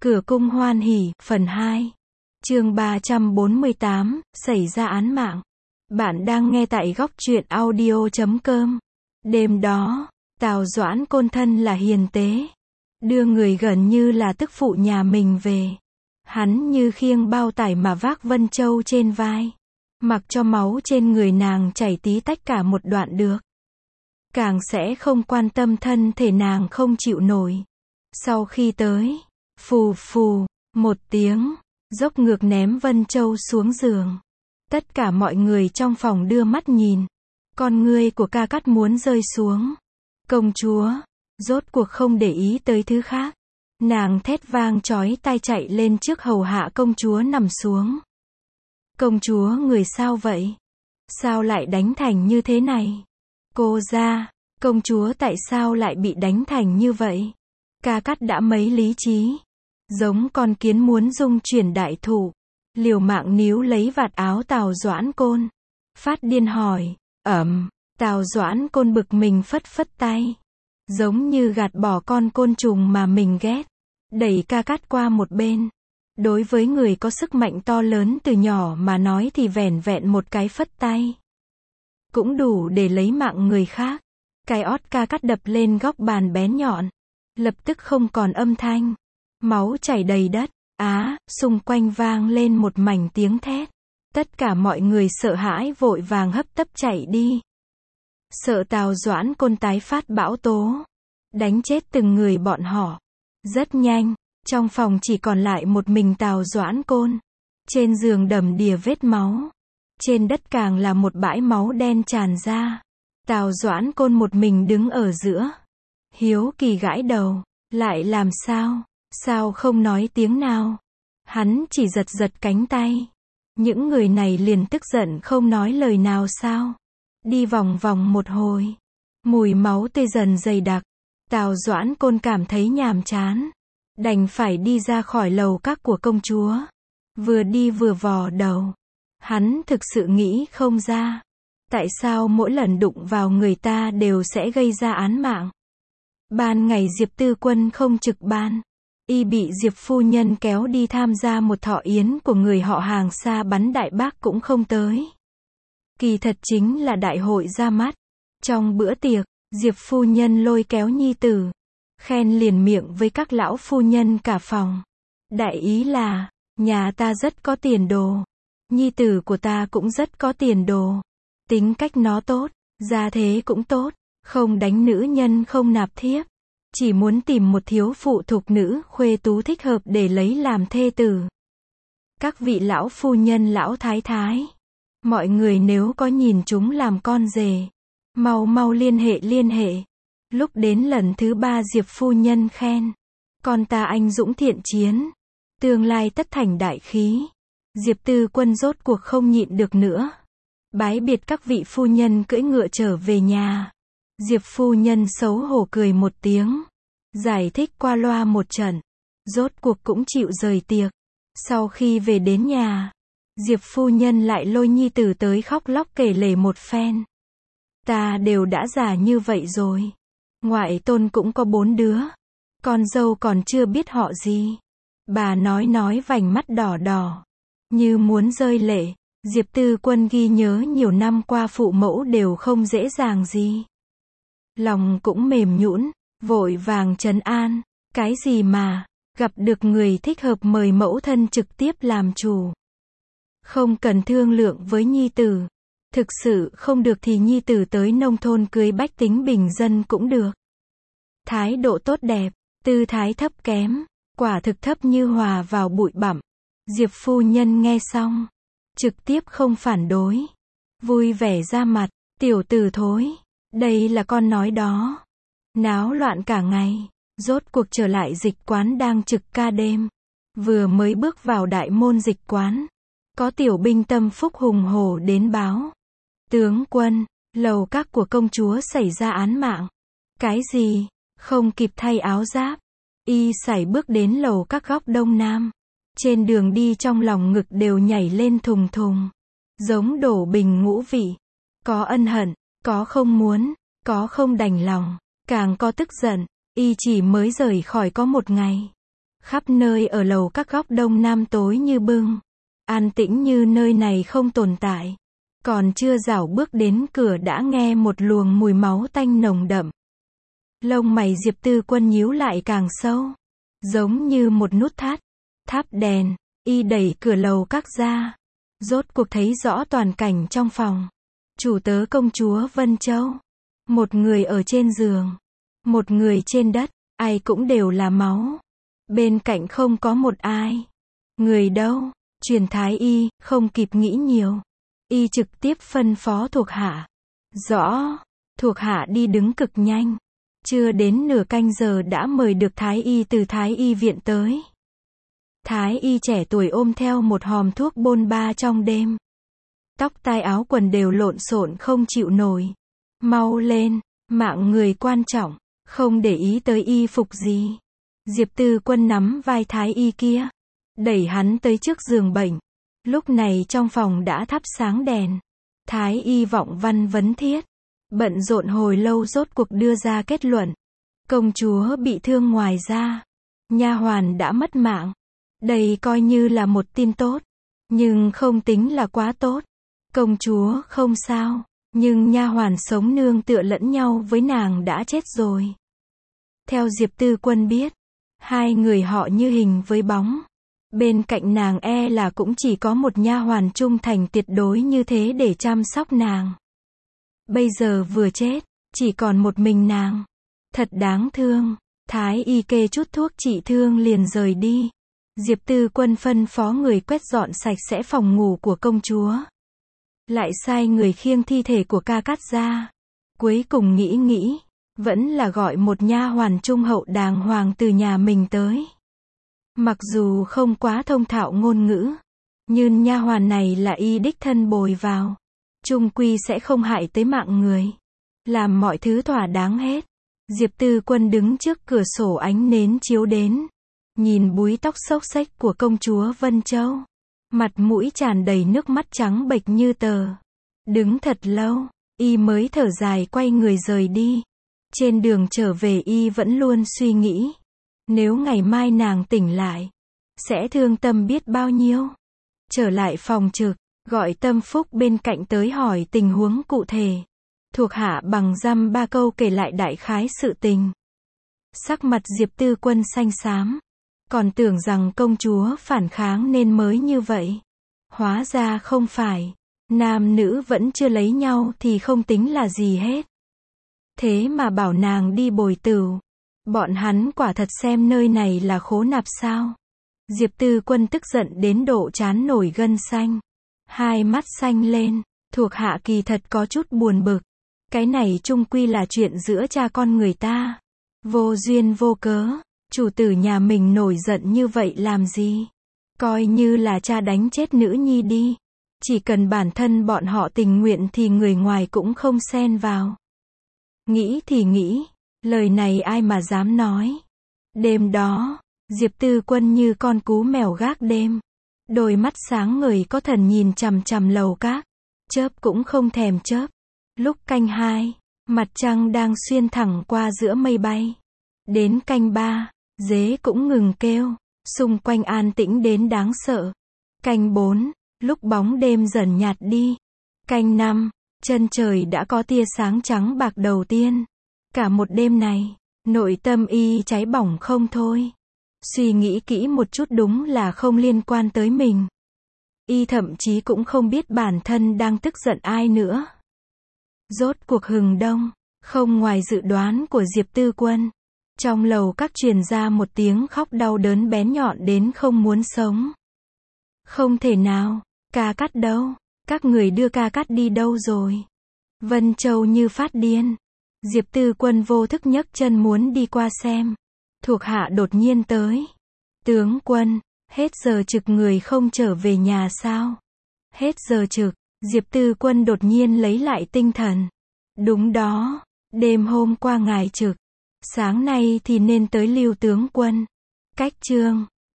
Cửa cung hoan hỉ, phần 2. Chương 348, xảy ra án mạng. Bạn đang nghe tại góc truyện audio.com. Đêm đó, Tào Doãn Côn thân là hiền tế, đưa người gần như là tức phụ nhà mình về. Hắn như khiêng bao tải mà vác Vân Châu trên vai, mặc cho máu trên người nàng chảy tí tách cả một đoạn được. Càng sẽ không quan tâm thân thể nàng không chịu nổi. Sau khi tới, phù phù, một tiếng, dốc ngược ném Vân Châu xuống giường. Tất cả mọi người trong phòng đưa mắt nhìn. Con ngươi của Ca Cát muốn rơi xuống. Công chúa, rốt cuộc không để ý tới thứ khác. Nàng thét vang chói tai chạy lên trước hầu hạ công chúa nằm xuống. Công chúa người sao vậy? Sao lại đánh thành như thế này? Cô ra, công chúa tại sao lại bị đánh thành như vậy? Ca Cát đã mấy lý trí. Giống con kiến muốn dung chuyển đại thụ. Liều mạng níu lấy vạt áo Tào Doãn Côn. Phát điên hỏi, Tào Doãn Côn bực mình phất phất tay. Giống như gạt bỏ con côn trùng mà mình ghét. Đẩy Ca Cát qua một bên. Đối với người có sức mạnh to lớn từ nhỏ mà nói thì vẻn vẹn một cái phất tay cũng đủ để lấy mạng người khác. Cái ót Ca Cát đập lên góc bàn bén nhọn. Lập tức không còn âm thanh. Máu chảy đầy đất. Xung quanh vang lên một mảnh tiếng thét. Tất cả mọi người sợ hãi vội vàng hấp tấp chạy đi. Sợ Tào Doãn Côn tái phát bão tố. Đánh chết từng người bọn họ. Rất nhanh, trong phòng chỉ còn lại một mình Tào Doãn Côn. Trên giường đầm đìa vết máu. Trên đất càng là một bãi máu đen tràn ra. Tào Doãn Côn một mình đứng ở giữa. Hiếu kỳ gãi đầu. Lại làm sao? Sao không nói tiếng nào? Hắn chỉ giật giật cánh tay. Những người này liền tức giận không nói lời nào sao? Đi vòng vòng một hồi. Mùi máu tươi dần dày đặc. Tào Doãn Côn cảm thấy nhàm chán. Đành phải đi ra khỏi lầu các của công chúa. Vừa đi vừa vò đầu. Hắn thực sự nghĩ không ra. Tại sao mỗi lần đụng vào người ta đều sẽ gây ra án mạng? Ban ngày Diệp Tư Quân không trực ban. Y bị Diệp phu nhân kéo đi tham gia một thọ yến của người họ hàng xa bắn đại bác cũng không tới. Kỳ thật chính là đại hội ra mắt. Trong bữa tiệc, Diệp phu nhân lôi kéo nhi tử. Khen liền miệng với các lão phu nhân cả phòng. Đại ý là, nhà ta rất có tiền đồ. Nhi tử của ta cũng rất có tiền đồ. Tính cách nó tốt, gia thế cũng tốt. Không đánh nữ nhân không nạp thiếp. Chỉ muốn tìm một thiếu phụ thục nữ khuê tú thích hợp để lấy làm thê tử. Các vị lão phu nhân lão thái thái. Mọi người nếu có nhìn chúng làm con rể. Mau mau liên hệ. Lúc đến lần thứ 3 Diệp phu nhân khen. Con ta anh dũng thiện chiến. Tương lai tất thành đại khí. Diệp Tư Quân rốt cuộc không nhịn được nữa. Bái biệt các vị phu nhân cưỡi ngựa trở về nhà. Diệp phu nhân xấu hổ cười một tiếng. Giải thích qua loa một trận. Rốt cuộc cũng chịu rời tiệc. Sau khi về đến nhà, Diệp phu nhân lại lôi nhi tử tới khóc lóc kể lể một phen. Ta đều đã già như vậy rồi. Ngoại tôn cũng có 4 đứa. Con dâu còn chưa biết họ gì. Bà nói vành mắt đỏ đỏ. Như muốn rơi lệ. Diệp Tư Quân ghi nhớ nhiều năm qua phụ mẫu đều không dễ dàng gì. Lòng cũng mềm nhũn, vội vàng trấn an. Cái gì mà, gặp được người thích hợp mời mẫu thân trực tiếp làm chủ. Không cần thương lượng với nhi tử. Thực sự không được thì nhi tử tới nông thôn cưới bách tính bình dân cũng được. Thái độ tốt đẹp, tư thái thấp kém, quả thực thấp như hòa vào bụi bặm. Diệp phu nhân nghe xong, trực tiếp không phản đối. Vui vẻ ra mặt, tiểu tử thối. Đây là con nói đó. Náo loạn cả ngày. Rốt cuộc trở lại dịch quán đang trực ca đêm. Vừa mới bước vào đại môn dịch quán. Có tiểu binh tâm phúc hùng hổ đến báo. Tướng quân, lầu các của công chúa xảy ra án mạng. Cái gì? Không kịp thay áo giáp. Y sải bước đến lầu các góc đông nam. Trên đường đi trong lòng ngực đều nhảy lên thùng thùng. Giống đổ bình ngũ vị. Có ân hận, có không muốn, có không đành lòng, càng có tức giận. Y chỉ mới rời khỏi có 1 ngày. Khắp nơi ở lầu các góc đông nam tối như bưng. An tĩnh như nơi này không tồn tại. Còn chưa rảo bước đến cửa đã nghe một luồng mùi máu tanh nồng đậm. Lông mày Diệp Tư Quân nhíu lại càng sâu. Giống như một nút thắt. Thắp đèn, y đẩy cửa lầu các ra. Rốt cuộc thấy rõ toàn cảnh trong phòng. Chủ tớ công chúa Vân Châu. Một người ở trên giường. Một người trên đất, ai cũng đều là máu. Bên cạnh không có một ai. Người đâu? Truyền thái y, không kịp nghĩ nhiều. Y trực tiếp phân phó thuộc hạ. Rõ. Thuộc hạ đi đứng cực nhanh. Chưa đến nửa canh giờ đã mời được thái y từ thái y viện tới. Thái y trẻ tuổi ôm theo một hòm thuốc bôn ba trong đêm. Tóc tai áo quần đều lộn xộn không chịu nổi. Mau lên, mạng người quan trọng, không để ý tới y phục gì. Diệp Tư Quân nắm vai thái y kia, đẩy hắn tới trước giường bệnh. Lúc này trong phòng đã thắp sáng đèn. Thái y vọng văn vấn thiết. Bận rộn hồi lâu rốt cuộc đưa ra kết luận. Công chúa bị thương ngoài ra. Nha hoàn đã mất mạng. Đây coi như là một tin tốt. Nhưng không tính là quá tốt. Công chúa không sao. Nhưng nha hoàn sống nương tựa lẫn nhau với nàng đã chết rồi. Theo Diệp Tư Quân biết. Hai người họ như hình với bóng. Bên cạnh nàng là cũng chỉ có một nha hoàn trung thành tuyệt đối như thế để chăm sóc nàng. Bây giờ vừa chết, chỉ còn một mình nàng. Thật đáng thương. Thái y kê chút thuốc trị thương liền rời đi. Diệp Tư Quân phân phó người quét dọn sạch sẽ phòng ngủ của công chúa. Lại sai người khiêng thi thể của Ca Cát ra. Cuối cùng nghĩ, vẫn là gọi một nha hoàn trung hậu đàng hoàng từ nhà mình tới. Mặc dù không quá thông thạo ngôn ngữ, nhưng nha hoàn này là y đích thân bồi vào. Chung quy sẽ không hại tới mạng người. Làm mọi thứ thỏa đáng hết. Diệp Tư Quân đứng trước cửa sổ ánh nến chiếu đến. Nhìn búi tóc xốc xếch của công chúa Vân Châu. Mặt mũi tràn đầy nước mắt trắng bệch như tờ. Đứng thật lâu, y mới thở dài quay người rời đi. Trên đường trở về y vẫn luôn suy nghĩ. Nếu ngày mai nàng tỉnh lại, sẽ thương tâm biết bao nhiêu. Trở lại phòng trực, gọi Tâm Phúc bên cạnh tới hỏi tình huống cụ thể. Thuộc hạ bằng dăm ba câu kể lại đại khái sự tình. Sắc mặt Diệp Tư Quân xanh xám. Còn tưởng rằng công chúa phản kháng nên mới như vậy. Hóa ra không phải. Nam nữ vẫn chưa lấy nhau thì không tính là gì hết. Thế mà bảo nàng đi bồi tửu. Bọn hắn quả thật xem nơi này là khố nạp sao. Diệp Tư Quân tức giận đến độ trán nổi gân xanh. Hai mắt xanh lên. Thuộc hạ kỳ thật có chút buồn bực. Cái này chung quy là chuyện giữa cha con người ta. Vô duyên vô cớ. Chủ tử nhà mình nổi giận như vậy làm gì? Coi như là cha đánh chết nữ nhi đi. Chỉ cần bản thân bọn họ tình nguyện thì người ngoài cũng không xen vào. Nghĩ thì nghĩ. Lời này ai mà dám nói. Đêm đó, Diệp Tư Quân như con cú mèo gác đêm. Đôi mắt sáng ngời có thần nhìn chằm chằm lầu các. Chớp cũng không thèm chớp. Lúc canh 2, mặt trăng đang xuyên thẳng qua giữa mây bay. Đến canh 3, dế cũng ngừng kêu. Xung quanh an tĩnh đến đáng sợ. Canh 4, lúc bóng đêm dần nhạt đi. Canh 5, chân trời đã có tia sáng trắng bạc đầu tiên. Cả một đêm này, nội tâm y cháy bỏng không thôi. Suy nghĩ kỹ một chút đúng là không liên quan tới mình. Y thậm chí cũng không biết bản thân đang tức giận ai nữa. Rốt cuộc hừng đông, không ngoài dự đoán của Diệp Tư Quân. Trong lầu các truyền ra một tiếng khóc đau đớn bén nhọn đến không muốn sống. Không thể nào, Ca Cát đâu? Các người đưa Ca Cát đi đâu rồi? Vân Châu như phát điên. Diệp Tư Quân vô thức nhấc chân muốn đi qua xem. Thuộc hạ đột nhiên tới. Tướng quân, hết giờ trực người không trở về nhà sao? Hết giờ trực, Diệp Tư Quân đột nhiên lấy lại tinh thần. Đúng đó, đêm hôm qua ngài trực. Sáng nay thì nên tới Lưu tướng quân. Cách chương